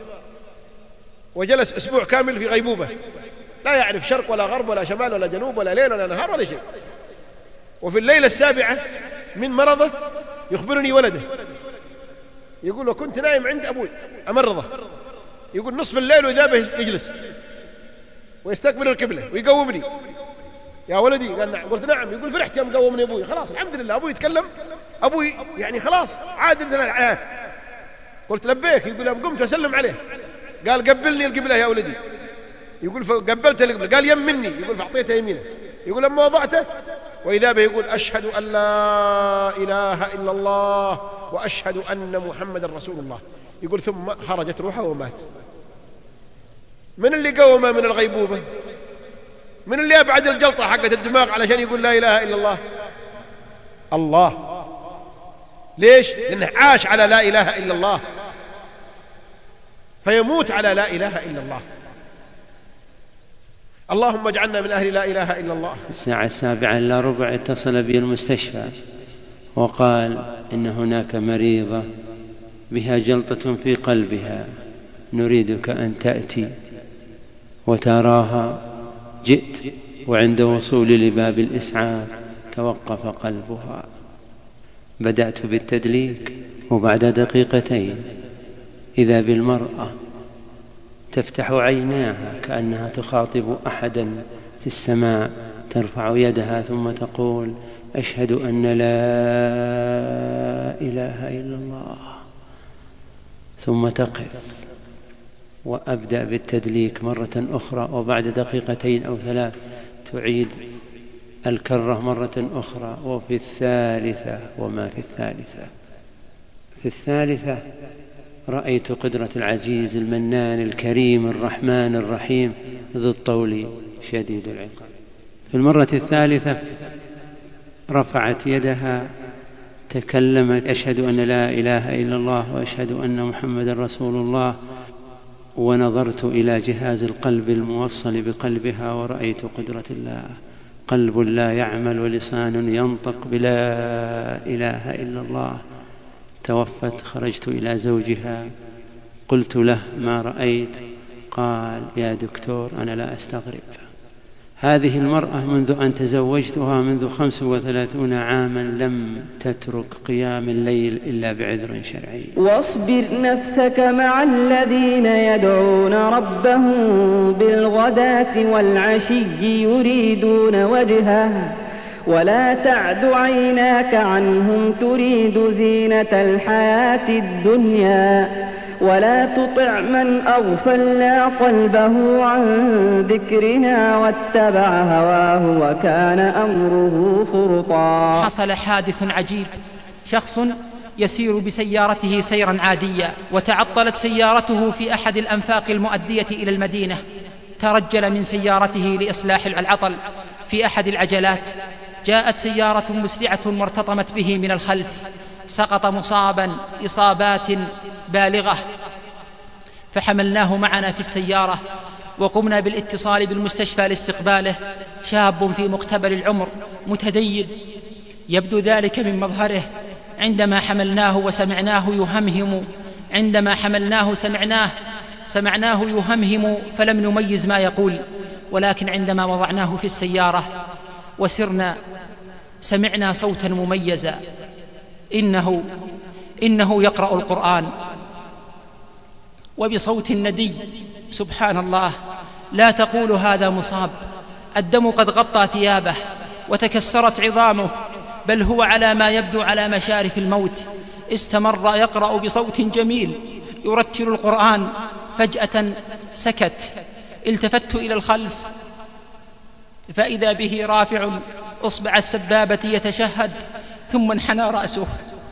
وجلس أسبوع كامل في غيبوبة، لا يعرف شرق ولا غرب ولا شمال ولا جنوب ولا ليل ولا نهار ولا شيء. وفي الليلة السابعة من مرضه يخبرني ولده، يقول له كنت نايم عند أبوي أمرضه، يقول نصف الليل وإذا به يجلس ويستقبل القبلة ويقومني، يا ولدي قال نعم، قلت نعم، يقول فرحت يوم قومني أبوي، خلاص الحمد لله أبوي يتكلم، أبوي يعني خلاص عاد الحياة. قلت لبيك، يقول يوم قمت أسلم عليه قال قبلني القبلة يا ولدي، يقول فقبلت القبلة، قال يم مني، يقول فأعطيته يمينه، يقول لما وضعته وإذا به يقول أشهد أن لا إله إلا الله وأشهد أن محمد رسول الله، يقول ثم خرجت روحه ومات. من اللي قومه من الغيبوبة؟ من اللي أبعد الجلطة حقة الدماغ علشان يقول لا إله إلا الله؟ الله. ليش؟ لأنه عاش على لا إله إلا الله، فيموت على لا إله إلا الله. اللهم اجعلنا من أهل لا إله إلا الله. الساعة 7:15 اتصل بي المستشفى وقال إن هناك مريضة بها جلطة في قلبها، نريدك أن تأتي وتراها. جئت، وعند وصولي لباب الإسعاف توقف قلبها. بدأت بالتدليك، وبعد دقيقتين إذا بالمرأة تفتح عيناها كأنها تخاطب أحدا في السماء، ترفع يدها ثم تقول أشهد أن لا إله إلا الله، ثم تقف وأبدأ بالتدليك مرة أخرى، وبعد دقيقتين أو 3 تعيد الكرة مرة أخرى، وفي الثالثة وما في الثالثة. في الثالثة رأيت قدرة العزيز المنان الكريم الرحمن الرحيم ذو الطول شديد العقاب. في المرة الثالثة رفعت يدها، تكلمت أشهد أن لا إله إلا الله وأشهد أن محمد رسول الله، ونظرت إلى جهاز القلب الموصل بقلبها ورأيت قدرة الله، قلب لا يعمل ولسان ينطق بلا إله إلا الله. توفت، خرجت إلى زوجها، قلت له ما رأيت؟ قال يا دكتور أنا لا أستغرب، هذه المرأة منذ أن تزوجتها منذ 35 عاما لم تترك قيام الليل إلا بعذر شرعي. واصبر نفسك مع الذين يدعون ربهم بالغداة والعشي يريدون وجهه ولا تعد عيناك عنهم تريد زينة الحياة الدنيا ولا تطع من أغفلنا قلبه عن ذكرنا واتبع هواه وكان أمره فرطا. حصل حادث عجيب، شخص يسير بسيارته سيرا عاديا، وتعطلت سيارته في أحد الأنفاق المؤدية إلى المدينة، ترجل من سيارته لإصلاح العطل في أحد العجلات، جاءت سيارة مسرعة وارتطمت به من الخلف، سقط مصابا إصابات بالغة، فحملناه معنا في السيارة وقمنا بالاتصال بالمستشفى لاستقباله. شاب في مقتبل العمر متدين، يبدو ذلك من مظهره. عندما حملناه وسمعناه يهمهم، عندما حملناه سمعناه يهمهم فلم نميز ما يقول، ولكن عندما وضعناه في السيارة وسرنا سمعنا صوتا مميزا، إنه يقرأ القرآن وبصوت ندي. سبحان الله، لا تقول هذا مصاب، الدم قد غطى ثيابه وتكسرت عظامه، بل هو على ما يبدو على مشارف الموت. استمر يقرأ بصوت جميل يرتل القرآن، فجأة سكت. التفت إلى الخلف فإذا به رافع أصبع السبابة يتشهد، ثم انحنى رأسه.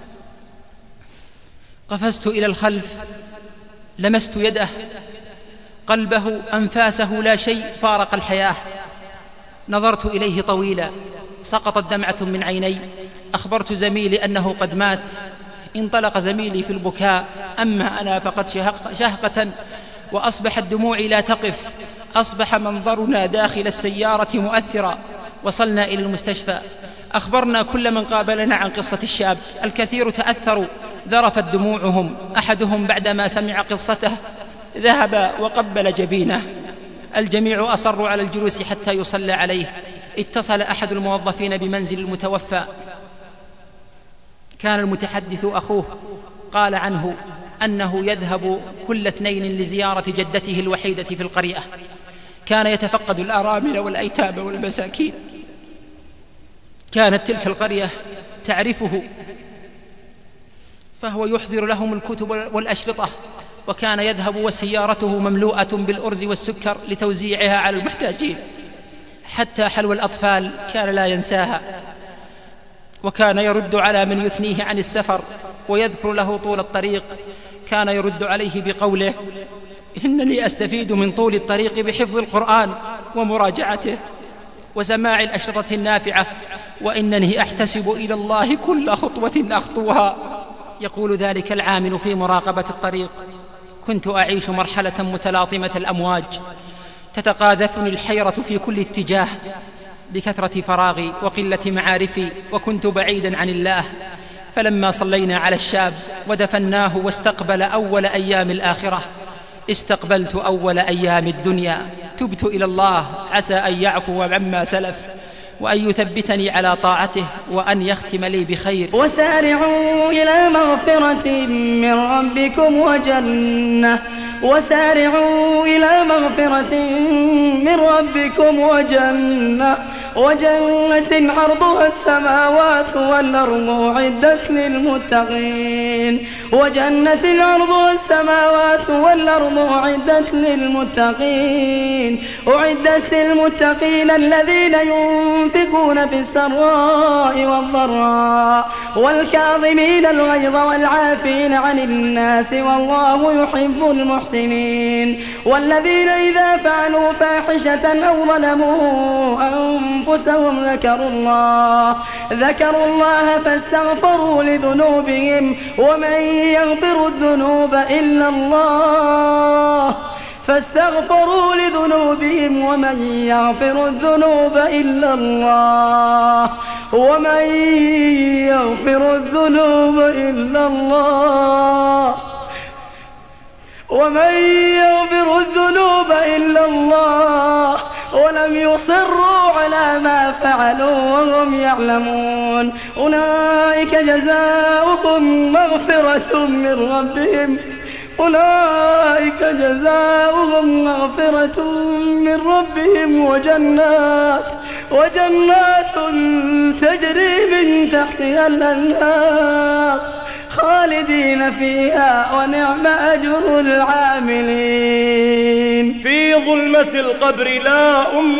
قفزت إلى الخلف، لمست يده، قلبه، أنفاسه، لا شيء فارق الحياة. نظرت إليه طويلا، سقطت دمعة من عيني. أخبرت زميلي أنه قد مات. انطلق زميلي في البكاء، أما أنا فقد شهقة، وأصبحت دموعي لا تقف. أصبح منظرنا داخل السيارة مؤثرا. وصلنا إلى المستشفى، أخبرنا كل من قابلنا عن قصة الشاب. الكثير تأثروا، ذرفت دموعهم. أحدهم بعدما سمع قصته ذهب وقبل جبينه. الجميع أصروا على الجلوس حتى يصلى عليه. اتصل أحد الموظفين بمنزل المتوفى، كان المتحدث أخوه، قال عنه أنه يذهب كل اثنين لزيارة جدته الوحيدة في القرية. كان يتفقد الأرامل والأيتام والمساكين. كانت تلك القرية تعرفه، فهو يحضر لهم الكتب والأشرطة، وكان يذهب وسيارته مملوءة بالأرز والسكر لتوزيعها على المحتاجين. حتى حلوى الأطفال كان لا ينساها. وكان يرد على من يثنيه عن السفر ويذكر له طول الطريق، كان يرد عليه بقوله: إنني أستفيد من طول الطريق بحفظ القرآن ومراجعته وسماع الأشرطة النافعة، وإنني أحتسب إلى الله كل خطوة أخطوها. يقول ذلك العامل في مراقبة الطريق: كنت أعيش مرحلة متلاطمة الأمواج، تتقاذفني الحيرة في كل اتجاه بكثرة فراغي وقلة معارفي، وكنت بعيدا عن الله. فلما صلينا على الشاب ودفناه واستقبل أول أيام الآخرة، استقبلت أول أيام الدنيا. تبت إلى الله، عسى أن يعفو عما سلف، وأن يثبتني على طاعته، وأن يختم لي بخير. وسارعوا إلى مغفرة من ربكم وجنة عرضها السماوات والأرض أعدت للمتقين الذين ينفقون في السراء والضراء والكاظمين الغيظ والعافين عن الناس والله يحب المحسنين. والذين إذا فعلوا فاحشة أو ظلموا أنفسهم ذكروا الله فاستغفروا لذنوبهم ومن يغفر الذنوب إلا الله ولم يصروا على ما فعلوا وهم يعلمون. أولئك جزاؤهم مغفرة من ربهم وجنات تجري من تحتها الأنهار خالدين فيها ونعم أجر العاملين. في ظلمة القبر لا أم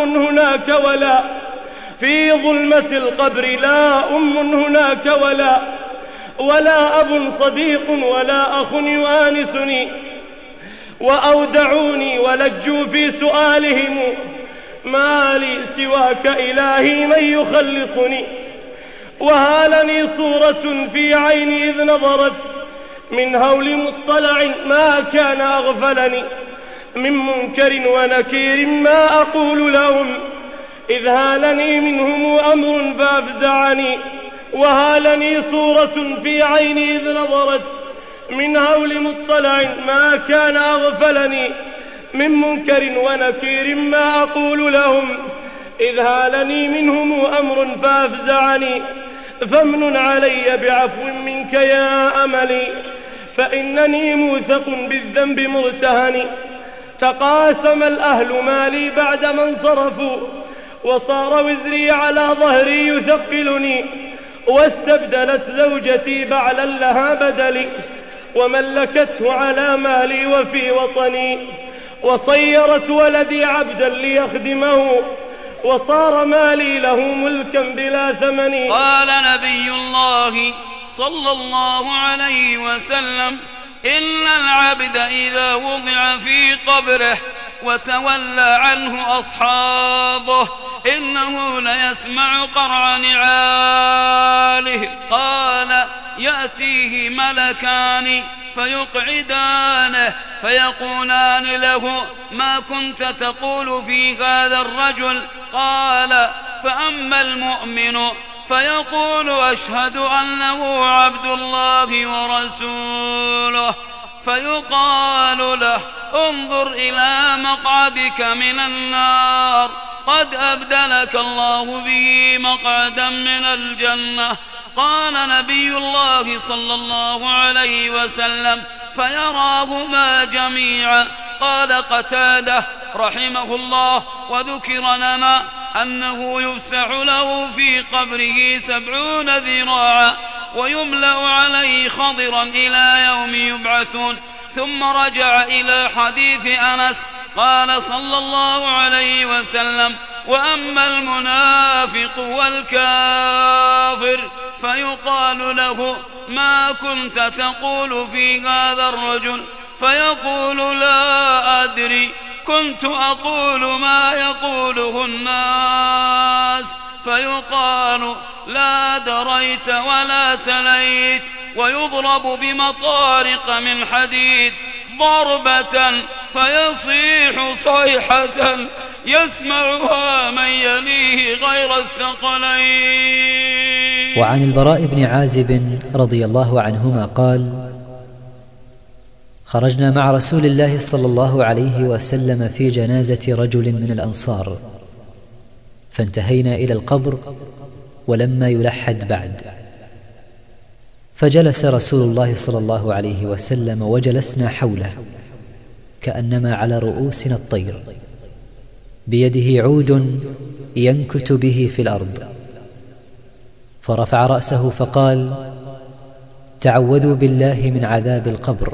هناك ولا أب صديق ولا أخ يؤانسني، وأودعوني ولجوا في سؤالهم، ما لي سواك إلهي من يخلصني. وهالني صورة في عيني إذ نظرت، من هول مطلع ما كان أغفلني، من منكر ونكير ما أقول لهم، إذ هالني منهم أمر فأفزعني. وهالني صورة في عيني إذ نظرت، من هول مطلع ما كان أغفلني، من منكر ونكير ما أقول لهم، إذ هالني منهم أمر فأفزعني. فامنن علي بعفو منك يا أملي، فإنني موثق بالذنب مرتهن. تقاسم الأهل مالي بعد ما انصرفوا، وصار وزري على ظهري يثقلني. واستبدلت زوجتي بعلا لها بدلي، وملكته على مالي وفي وطني. وصيرت ولدي عبدا ليخدمه، وصار مالي له ملكا بلا ثمن. قال نبي الله صلى الله عليه وسلم: إن العبد إذا وضع في قبره وتولى عنه أصحابه إنه ليسمع قرع نعاله. قال: يأتيه ملكان فيقعدانه فيقولان له: ما كنت تقول في هذا الرجل؟ قال: فأما المؤمن فيقول: أشهد أنه عبد الله ورسوله. فيقال له: انظر إلى مقعدك من النار، قد أبدلك الله به مقعدا من الجنة. قال نبي الله صلى الله عليه وسلم: فيراهما جميعا. قال قتادة رحمه الله: وذكر لنا أنه يفسح له في قبره 70 ذراعا ويملأ عليه خضرا إلى يوم يبعثون. ثم رجع إلى حديث أنس قال صلى الله عليه وسلم: وأما المنافق والكافر فيقال له: ما كنت تقول في هذا الرجل؟ فيقول: لا أدري، كنت أقول ما يقوله الناس. فيقال: لا دريت ولا تليت. ويضرب بمطارق من حديد ضربة فيصيح صيحة يسمعها من يليه غير الثقلين. وعن البراء بن عازب رضي الله عنهما قال: خرجنا مع رسول الله صلى الله عليه وسلم في جنازة رجل من الأنصار، فانتهينا إلى القبر ولما يلحد بعد، فجلس رسول الله صلى الله عليه وسلم وجلسنا حوله كأنما على رؤوسنا الطير، بيده عود ينكت به في الأرض، فرفع رأسه فقال: تعوذوا بالله من عذاب القبر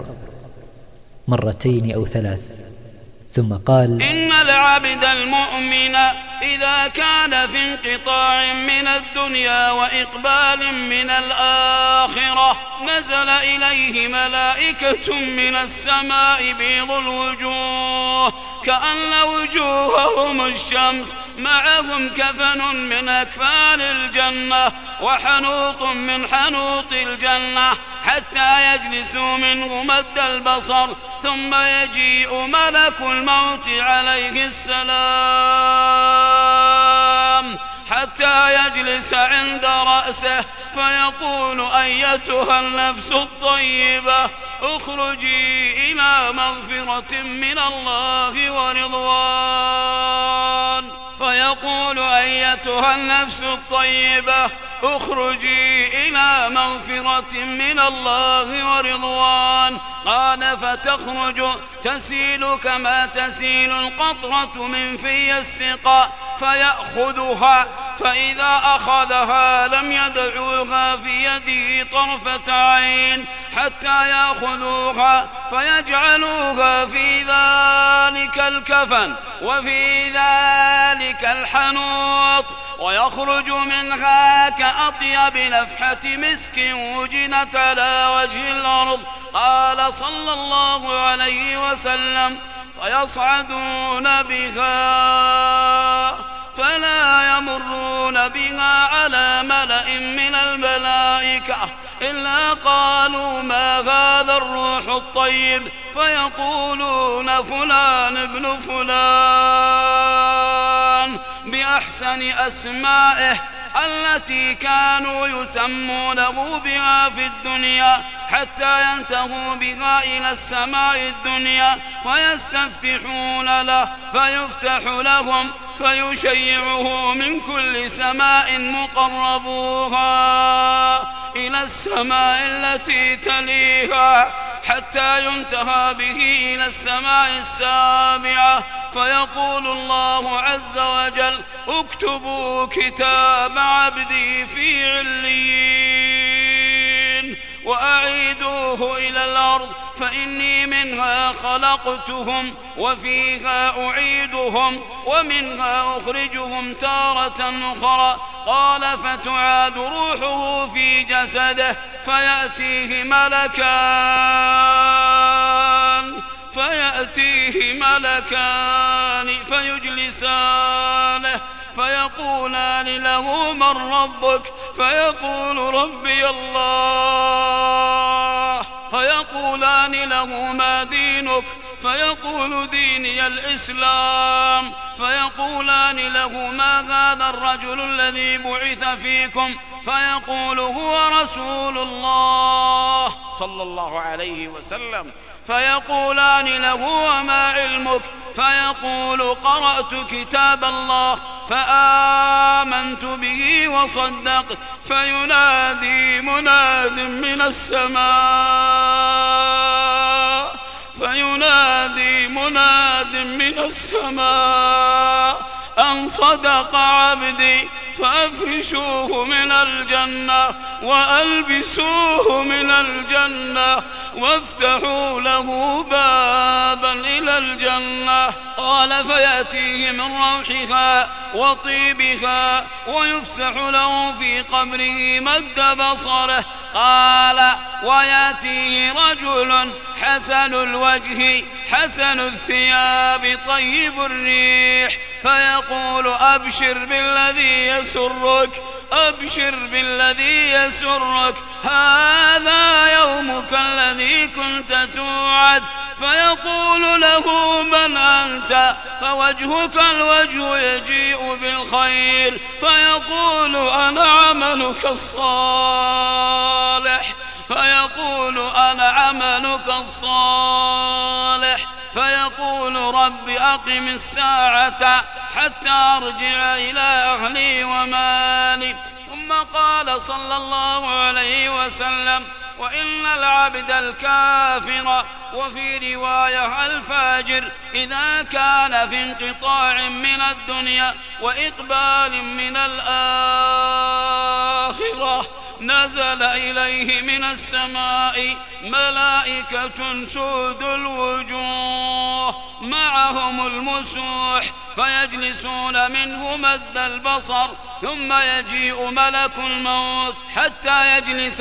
2 أو 3، ثم قال: إن العبد المؤمن إذا كان في انقطاع من الدنيا وإقبال من الآخرة نزل إليه ملائكة من السماء بيض الوجوه كأن وجوههم الشمس، معهم كفن من أكفان الجنة وحنوط من حنوط الجنة، حتى يجلسوا منه مد البصر، ثم يجيء ملك الموت عليه السلام حتى يجلس عند رأسه فيقول: أيتها النفس الطيبة اخرجي إلى مغفرة من الله ورضوان. فيقول: أيتها النفس الطيبة اخرجي إلى مغفرة من الله ورضوان. قال: فتخرج تسيل كما تسيل القطرة من في السقاء فيأخذها، فإذا أخذها لم يدعوها في يده طرفة عين حتى يأخذوها فيجعلوها في ذلك الكفن وفي ذلك الحنوط، ويخرج منها كأطيب نفحة مسك وجدت على وجه الأرض. قال صلى الله عليه وسلم: فيصعدون بها فلا يمرون بها على ملأ من الملائكة إلا قالوا: ما هذا الروح الطيب؟ فيقولون: فلان ابن فلان، بأحسن أسمائه التي كانوا يسمونه بها في الدنيا، حتى ينتهوا بها إلى السماء الدنيا فيستفتحون له فيفتح لهم فيشيعه من كل سماء مقربوها إلى السماء التي تليها، حتى ينتهى به إلى السماء السابعة، فيقول الله عز وجل: اكتبوا كتاب عبدي في عليين. وأعيدوه إلى الأرض فإني منها خلقتهم وفيها أعيدهم ومنها أخرجهم تارة أخرى. قال فتعاد روحه في جسده فيأتيه ملكان فيجلسانه فيقولان له من ربك؟ فيقول ربي الله. فيقولان له ما دينك؟ فيقول ديني الإسلام. فيقولان له ما هذا الرجل الذي بعث فيكم؟ فيقول هو رسول الله صلى الله عليه وسلم. فيقولان له وما علمك؟ فيقول قرأت كتاب الله فآمنت به وصدقت. فينادي مناد من السماء أن صدق عبدي فأفرشوه من الجنة وألبسوه من الجنة وافتحوا له بابا إلى الجنة. قال فيأتيه من روحها وطيبها ويفسح له في قبره مد بصره. قال ويأتيه رجل حسن الوجه حسن الثياب طيب الريح فيقول أبشر بالذي يسرك هذا يومك الذي كنت توعد. فيقول له من أنت؟ فوجهك الوجه يجيء بالخير. فيقول أنا عملك الصالح. فيقول رب أقم الساعة حتى أرجع إلى أهلي ومالي. ثم قال صلى الله عليه وسلم وإن العبد الكافر وفي رواية الفاجر إذا كان في انقطاع من الدنيا وإقبال من الآخرة نزل إليه من السماء ملائكة سود الوجوه معهم المسوح فيجلسون منه مد البصر. ثم يجيء ملك الموت حتى يجلس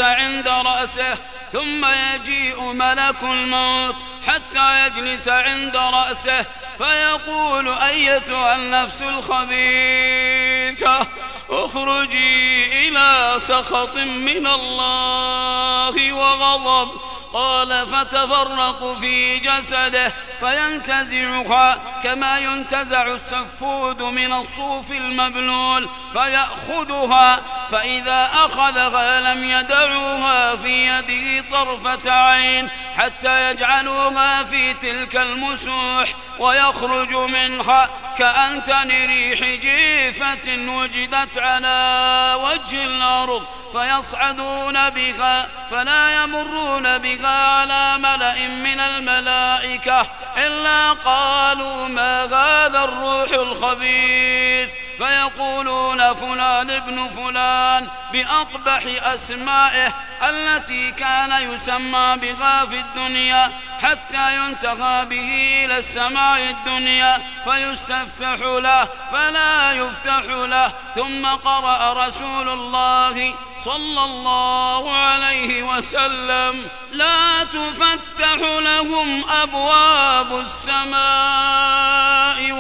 عند رأسه فيقول أيتها النفس الخبيثة اخرجي إلى سخط من الله وغضب. قال فتفرق في جسده فينتزعها كما ينتزع السفود من الصوف المبلول فيأخذها فإذا أخذها لم يدعوها في يده طرفة عين حتى يجعلوها في تلك المسوح ويخرج منها كأنتن ريح جيفة وجدت على وجه الأرض فيصعدون بها فلا يمرون بها على ملأ من الملائكة إلا قالوا ما هذا الروح الخبيث فيقولون فلان ابن فلان بأقبح أسمائه التي كان يسمى بها في الدنيا حتى ينتهى به إلى السماء الدنيا فيستفتح له فلا يفتح له. ثم قرأ رسول الله صلى الله عليه وسلم لا تفتح لهم أبواب السماء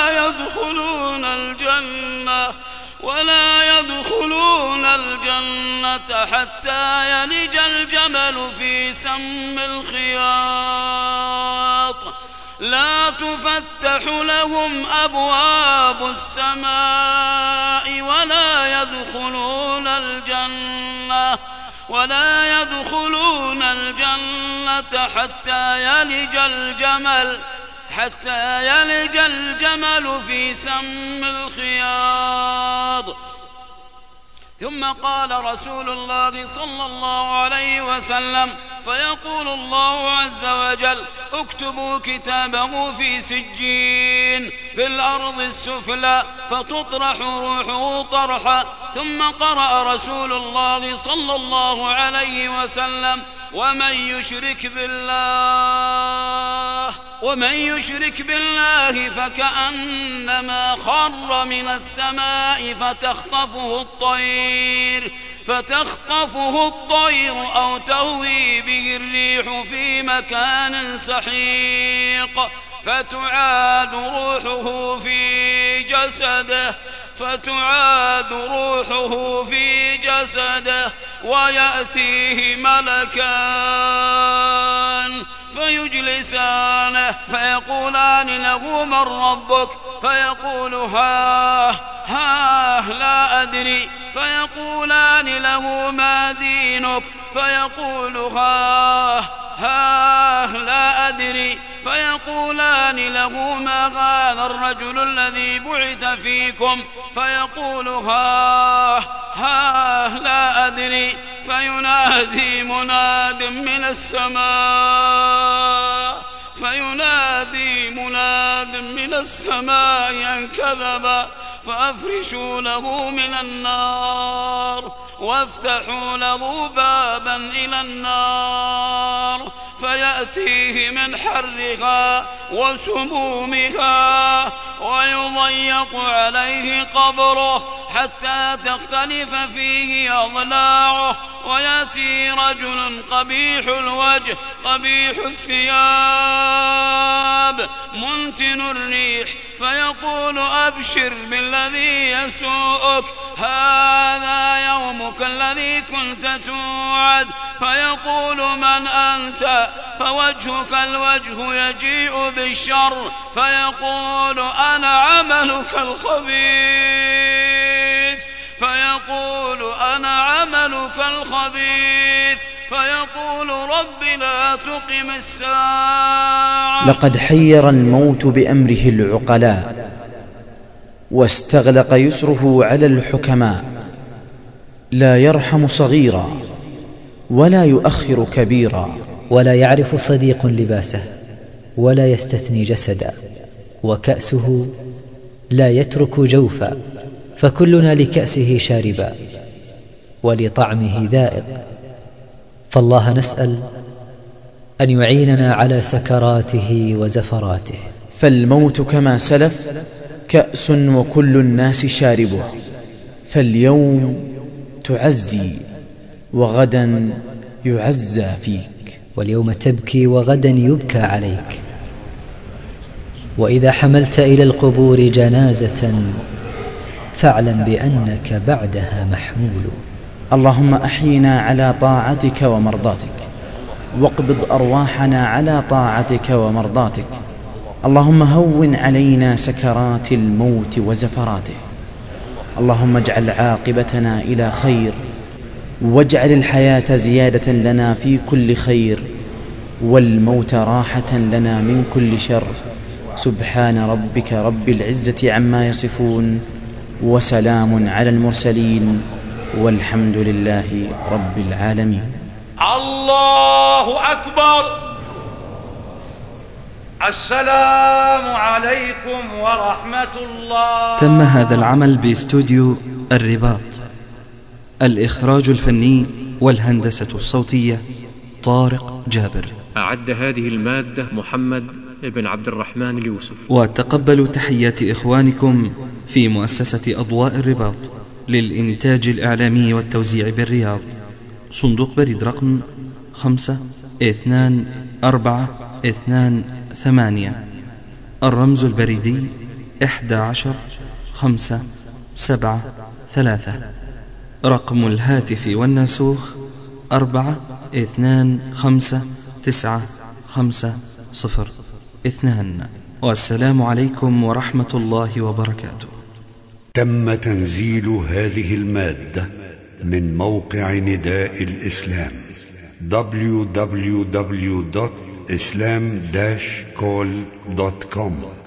ولا يدخلون الجنة حتى يلج الجمل في سم الخياط. لا تفتح لهم أبواب السماء ولا يدخلون الجنة حتى يلج الجمل في سم الخياط. ثم قال رسول الله صلى الله عليه وسلم فيقول الله عز وجل اكتبوا كتابه في سجين في الأرض السفلى فتطرح روحه طرحا. ثم قرأ رسول الله صلى الله عليه وسلم ومن يشرك بالله فكأنما خر من السماء فتخطفه الطير أو تهوي به الريح في مكان سحيق فتعاد روحه في جسده ويأتيه ملكان فيجلسانه فيقولان له من ربك فيقول ها لا أدري فيقولان له ما دينك فيقول ها لا أدري فيقولان له ما هذا الرجل الذي بعث فيكم فيقول ها لا أدري فينادي مناد من السماء أن كذب فأفرشوا له من النار وافتحوا له بابا إلى النار فيأتيه من حرها وسمومها ويضيق عليه قبره حتى تختلف فيه أضلاعه ويأتي رجل قبيح الوجه قبيح الثياب منتن الريح فيقول أبشر بالذي يسوءك هذا يومك الذي كنت توعد فيقول من أنت فوجهك الوجه يجيء بالشر فيقول أنا عملك الخبيث فيقول رب لا تقم الساعة. لقد حير الموت بأمره العقلاء واستغلق يسره على الحكماء لا يرحم صغيرا ولا يؤخر كبيرا ولا يعرف صديق لباسه ولا يستثني جسدا وكأسه لا يترك جوفا فكلنا لكأسه شاربا ولطعمه ذائق فالله نسأل أن يعيننا على سكراته وزفراته. فالموت كما سلف كأس وكل الناس شاربه فاليوم تعزي وغدا يعزى فيك واليوم تبكي وغدا يبكى عليك وإذا حملت إلى القبور جنازة فاعلم بأنك بعدها محمول. اللهم أحينا على طاعتك ومرضاتك واقبض أرواحنا على طاعتك ومرضاتك. اللهم هون علينا سكرات الموت وزفراته. اللهم اجعل عاقبتنا إلى خير واجعل الحياة زيادة لنا في كل خير والموت راحة لنا من كل شر. سبحان ربك رب العزة عما يصفون وسلام على المرسلين والحمد لله رب العالمين. الله أكبر. السلام عليكم ورحمة الله. تم هذا العمل باستوديو الرباط. الإخراج الفني والهندسة الصوتية طارق جابر. أعد هذه المادة محمد بن عبد الرحمن اليوسف. وتقبلوا تحيات إخوانكم في مؤسسة أضواء الرباط للإنتاج الإعلامي والتوزيع بالرياض. صندوق بريد رقم 52428. الرمز البريدي 11573. رقم الهاتف والناسوخ 42559502. والسلام عليكم ورحمة الله وبركاته. تم تنزيل هذه المادة من موقع نداء الإسلام www.islam-call.com